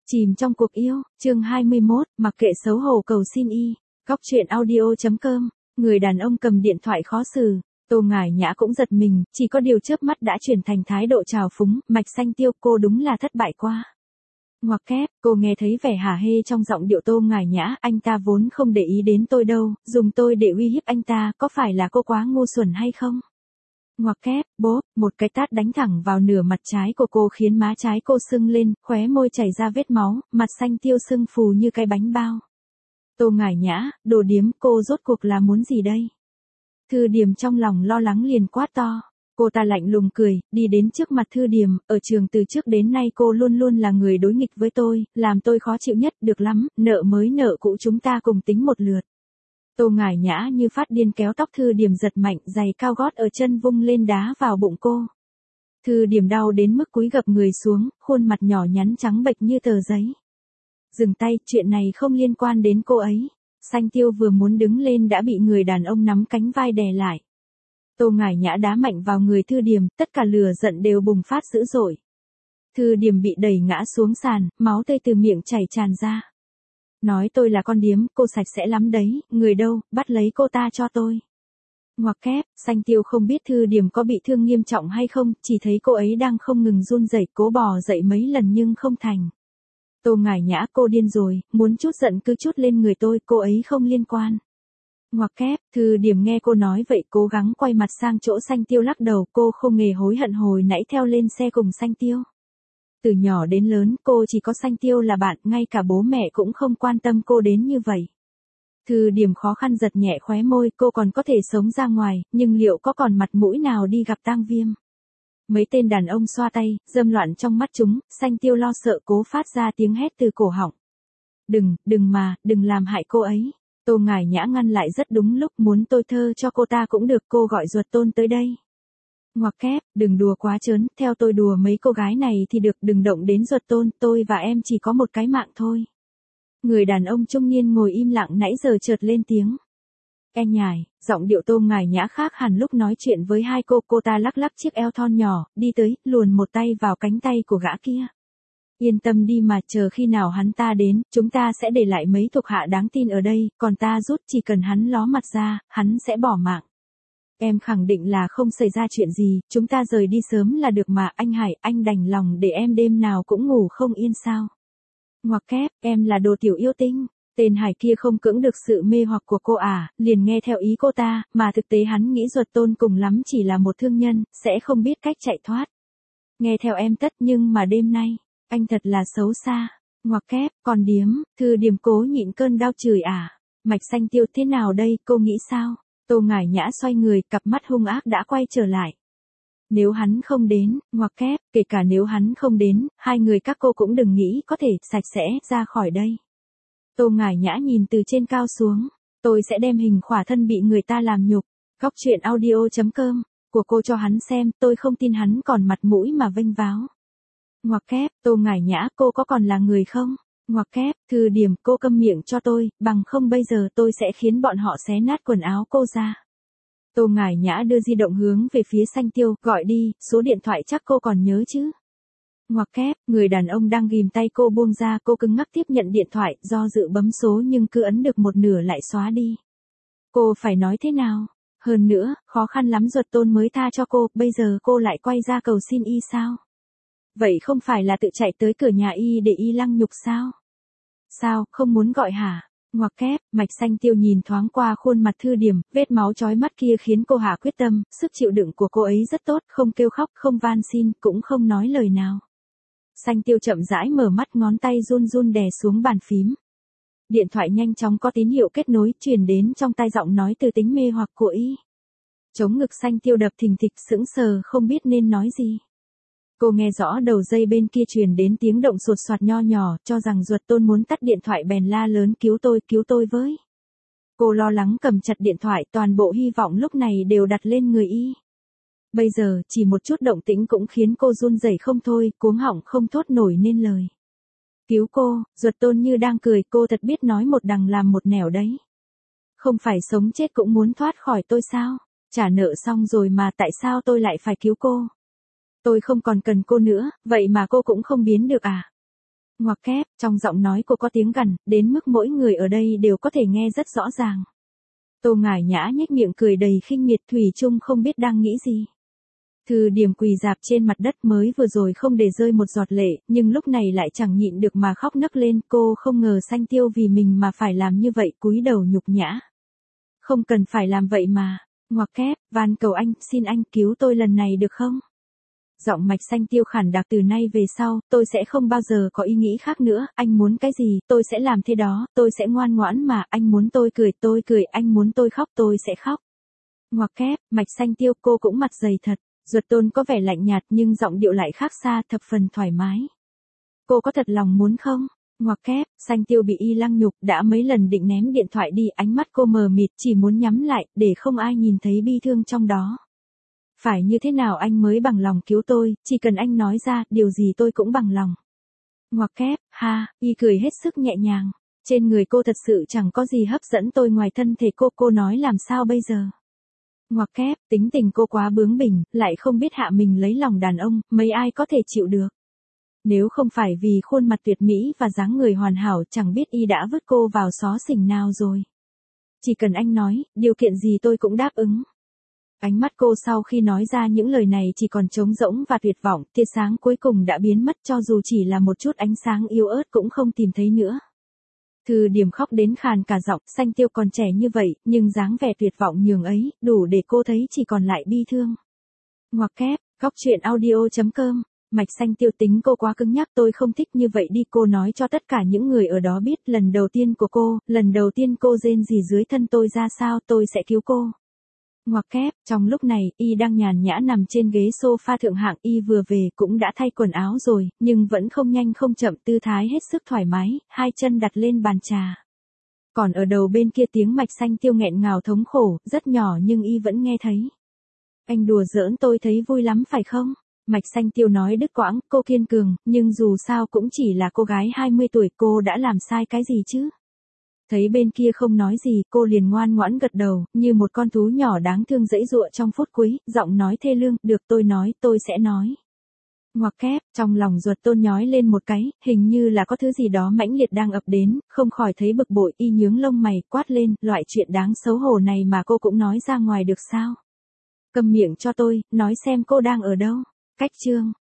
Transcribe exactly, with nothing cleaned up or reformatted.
Chìm trong cuộc yêu, chương hai mươi mốt, mặc kệ xấu hổ cầu xin y. Góc truyện audio.com, người đàn ông cầm điện thoại khó xử. Tô Ngải Nhã cũng giật mình, chỉ có điều chớp mắt đã chuyển thành thái độ trào phúng, Mạch Xanh Tiêu, cô đúng là thất bại quá. Ngoặc kép, cô nghe thấy vẻ hả hê trong giọng điệu Tô Ngải Nhã, anh ta vốn không để ý đến tôi đâu, dùng tôi để uy hiếp anh ta, có phải là cô quá ngu xuẩn hay không? Ngoặc kép, bốp, một cái tát đánh thẳng vào nửa mặt trái của cô khiến má trái cô sưng lên, khóe môi chảy ra vết máu, mặt xanh tiêu sưng phù như cái bánh bao. Tô Ngải Nhã, đồ điếm, cô rốt cuộc là muốn gì đây? Thư Điềm trong lòng lo lắng liền quát to. Cô ta lạnh lùng cười, đi đến trước mặt Thư Điềm, ở trường từ trước đến nay cô luôn luôn là người đối nghịch với tôi, làm tôi khó chịu nhất, được lắm, nợ mới nợ cũ chúng ta cùng tính một lượt. Tô Ngải Nhã như phát điên kéo tóc Thư Điềm giật mạnh, giày cao gót ở chân vung lên đá vào bụng cô. Thư Điềm đau đến mức cúi gập người xuống, khuôn mặt nhỏ nhắn trắng bệch như tờ giấy. Dừng tay, chuyện này không liên quan đến cô ấy. Xanh Tiêu vừa muốn đứng lên đã bị người đàn ông nắm cánh vai đè lại. Tô Ngải Nhã đá mạnh vào người Thư Điềm, tất cả lửa giận đều bùng phát dữ dội. Thư Điềm bị đẩy ngã xuống sàn, máu tươi từ miệng chảy tràn ra. Nói tôi là con điếm, cô sạch sẽ lắm đấy, người đâu, bắt lấy cô ta cho tôi. Ngoặc kép, Xanh Tiêu không biết Thư Điềm có bị thương nghiêm trọng hay không, chỉ thấy cô ấy đang không ngừng run rẩy, cố bò dậy mấy lần nhưng không thành. Tô Ngải Nhã, cô điên rồi, muốn chút giận cứ chút lên người tôi, cô ấy không liên quan. Ngoặc kép, Thư Điềm nghe cô nói vậy cố gắng quay mặt sang chỗ Xanh Tiêu lắc đầu, cô không hề hối hận hồi nãy theo lên xe cùng Xanh Tiêu. Từ nhỏ đến lớn, cô chỉ có Xanh Tiêu là bạn, ngay cả bố mẹ cũng không quan tâm cô đến như vậy. Thư Điềm khó khăn giật nhẹ khóe môi, cô còn có thể sống ra ngoài, nhưng liệu có còn mặt mũi nào đi gặp Tang Viêm? Mấy tên đàn ông xoa tay, dâm loạn trong mắt chúng, Xanh Tiêu lo sợ cố phát ra tiếng hét từ cổ họng. Đừng, đừng mà, đừng làm hại cô ấy. Tô Ngải Nhã ngăn lại rất đúng lúc, muốn tôi thơ cho cô ta cũng được, cô gọi Duật Tôn tới đây. Ngoặc kép, đừng đùa quá trớn, theo tôi đùa mấy cô gái này thì được, đừng động đến Duật Tôn, tôi và em chỉ có một cái mạng thôi. Người đàn ông trung niên ngồi im lặng nãy giờ chợt lên tiếng. Em nhài, giọng điệu Tô Ngải Nhã khác hẳn lúc nói chuyện với hai cô, cô ta lắc lắc chiếc eo thon nhỏ, đi tới, luồn một tay vào cánh tay của gã kia. Yên tâm đi mà, chờ khi nào hắn ta đến, chúng ta sẽ để lại mấy thuộc hạ đáng tin ở đây, còn ta rút, chỉ cần hắn ló mặt ra, hắn sẽ bỏ mạng. Em khẳng định là không xảy ra chuyện gì, chúng ta rời đi sớm là được mà, anh Hải, anh đành lòng để em đêm nào cũng ngủ không yên sao. Ngoặc kép, em là đồ tiểu yêu tinh. Tên Hải kia không cưỡng được sự mê hoặc của cô à, liền nghe theo ý cô ta, mà thực tế hắn nghĩ Duật Tôn cùng lắm chỉ là một thương nhân, sẽ không biết cách chạy thoát. Nghe theo em tất, nhưng mà đêm nay, anh thật là xấu xa. Ngoặc kép, còn điếm, Thư Điềm cố nhịn cơn đau chửi à. Mạch Xanh Tiêu, thế nào đây, cô nghĩ sao? Tô Ngải Nhã xoay người, cặp mắt hung ác đã quay trở lại. Nếu hắn không đến, ngoặc kép, kể cả nếu hắn không đến, hai người các cô cũng đừng nghĩ có thể sạch sẽ ra khỏi đây. Tô Ngải Nhã nhìn từ trên cao xuống, tôi sẽ đem hình khỏa thân bị người ta làm nhục. Góc truyện audio.com, của cô cho hắn xem, tôi không tin hắn còn mặt mũi mà vênh váo. Ngoặc kép, Tô Ngải Nhã, cô có còn là người không? Ngoặc kép, Thư Điềm, cô câm miệng cho tôi, bằng không bây giờ tôi sẽ khiến bọn họ xé nát quần áo cô ra. Tô Ngải Nhã đưa di động hướng về phía Xanh Tiêu, gọi đi, số điện thoại chắc cô còn nhớ chứ. Ngoặc kép, người đàn ông đang ghìm tay cô buông ra, cô cứng ngắc tiếp nhận điện thoại, do dự bấm số nhưng cứ ấn được một nửa lại xóa đi. Cô phải nói thế nào? Hơn nữa, khó khăn lắm Duật Tôn mới tha cho cô, bây giờ cô lại quay ra cầu xin y sao? Vậy không phải là tự chạy tới cửa nhà y để y lăng nhục sao? Sao, không muốn gọi hả? Ngoặc kép, Mạch Xanh Tiêu nhìn thoáng qua khuôn mặt Thư Điềm, vết máu chói mắt kia khiến cô hạ quyết tâm, sức chịu đựng của cô ấy rất tốt, không kêu khóc, không van xin, cũng không nói lời nào. Xanh Tiêu chậm rãi mở mắt, ngón tay run run đè xuống bàn phím. Điện thoại nhanh chóng có tín hiệu kết nối, truyền đến trong tai giọng nói từ tính mê hoặc của y. Chống ngực Xanh Tiêu đập thình thịch, sững sờ không biết nên nói gì. Cô nghe rõ đầu dây bên kia truyền đến tiếng động sột soạt nho nhỏ, cho rằng Duật Tôn muốn tắt điện thoại bèn la lớn, cứu tôi, cứu tôi với. Cô lo lắng cầm chặt điện thoại, toàn bộ hy vọng lúc này đều đặt lên người y. Bây giờ, chỉ một chút động tĩnh cũng khiến cô run rẩy không thôi, cuống họng không thốt nổi nên lời. Cứu cô, Duật Tôn như đang cười, cô thật biết nói một đằng làm một nẻo đấy. Không phải sống chết cũng muốn thoát khỏi tôi sao? Trả nợ xong rồi mà tại sao tôi lại phải cứu cô? Tôi không còn cần cô nữa, vậy mà cô cũng không biến được à? Ngoặc kép, trong giọng nói cô có tiếng gằn, đến mức mỗi người ở đây đều có thể nghe rất rõ ràng. Tô Ngải Nhã nhếch miệng cười đầy khinh miệt, thủy chung không biết đang nghĩ gì. Thư Điểm quỳ rạp trên mặt đất, mới vừa rồi không để rơi một giọt lệ, nhưng lúc này lại chẳng nhịn được mà khóc nấc lên. Cô không ngờ Sanh Tiêu vì mình mà phải làm như vậy, cúi đầu nhục nhã. Không cần phải làm vậy mà. Ngoặc kép, van cầu anh, xin anh cứu tôi lần này được không? Giọng Mạch Sanh Tiêu khản đặc, từ nay về sau, tôi sẽ không bao giờ có ý nghĩ khác nữa, anh muốn cái gì, tôi sẽ làm thế đó, tôi sẽ ngoan ngoãn mà, anh muốn tôi cười, tôi cười, anh muốn tôi khóc, tôi sẽ khóc. Ngoặc kép, Mạch Sanh Tiêu, cô cũng mặt dày thật. Duật Tôn có vẻ lạnh nhạt nhưng giọng điệu lại khác xa, thập phần thoải mái. Cô có thật lòng muốn không? Ngoặc kép, Sanh Tiêu bị y lăng nhục, đã mấy lần định ném điện thoại đi, ánh mắt cô mờ mịt, chỉ muốn nhắm lại, để không ai nhìn thấy bi thương trong đó. Phải như thế nào anh mới bằng lòng cứu tôi, chỉ cần anh nói ra, điều gì tôi cũng bằng lòng. Ngoặc kép, ha, y cười hết sức nhẹ nhàng. Trên người cô thật sự chẳng có gì hấp dẫn tôi ngoài thân thể cô, cô nói làm sao bây giờ? Ngoặc kép, tính tình cô quá bướng bỉnh, lại không biết hạ mình lấy lòng đàn ông, mấy ai có thể chịu được. Nếu không phải vì khuôn mặt tuyệt mỹ và dáng người hoàn hảo, chẳng biết y đã vứt cô vào xó xỉnh nào rồi. Chỉ cần anh nói, điều kiện gì tôi cũng đáp ứng. Ánh mắt cô sau khi nói ra những lời này chỉ còn trống rỗng và tuyệt vọng, tia sáng cuối cùng đã biến mất, cho dù chỉ là một chút ánh sáng yếu ớt cũng không tìm thấy nữa. Thư Điểm khóc đến khàn cả giọng, Sanh Tiêu còn trẻ như vậy, nhưng dáng vẻ tuyệt vọng nhường ấy, đủ để cô thấy chỉ còn lại bi thương. Ngoặc kép, góc truyện audio chấm com, Mạch Sanh Tiêu, tính cô quá cứng nhắc, tôi không thích như vậy đi, cô nói cho tất cả những người ở đó biết, lần đầu tiên của cô, lần đầu tiên cô rên rỉ dưới thân tôi ra sao, tôi sẽ cứu cô. Ngoặc kép, trong lúc này, y đang nhàn nhã nằm trên ghế sofa thượng hạng, y vừa về cũng đã thay quần áo rồi, nhưng vẫn không nhanh không chậm, tư thái hết sức thoải mái, hai chân đặt lên bàn trà. Còn ở đầu bên kia tiếng Mạch Sanh Tiêu nghẹn ngào thống khổ, rất nhỏ nhưng y vẫn nghe thấy. Anh đùa giỡn tôi thấy vui lắm phải không? Mạch Sanh Tiêu nói đứt quãng, cô kiên cường, nhưng dù sao cũng chỉ là cô gái hai mươi tuổi, cô đã làm sai cái gì chứ? Thấy bên kia không nói gì, cô liền ngoan ngoãn gật đầu, như một con thú nhỏ đáng thương giãy giụa trong phút cuối, giọng nói thê lương, được tôi nói, tôi sẽ nói. Ngoặc kép, trong lòng Duật Tôn nhói lên một cái, hình như là có thứ gì đó mãnh liệt đang ập đến, không khỏi thấy bực bội, y nhướng lông mày, quát lên, loại chuyện đáng xấu hổ này mà cô cũng nói ra ngoài được sao? Câm miệng cho tôi, nói xem cô đang ở đâu. Cách chương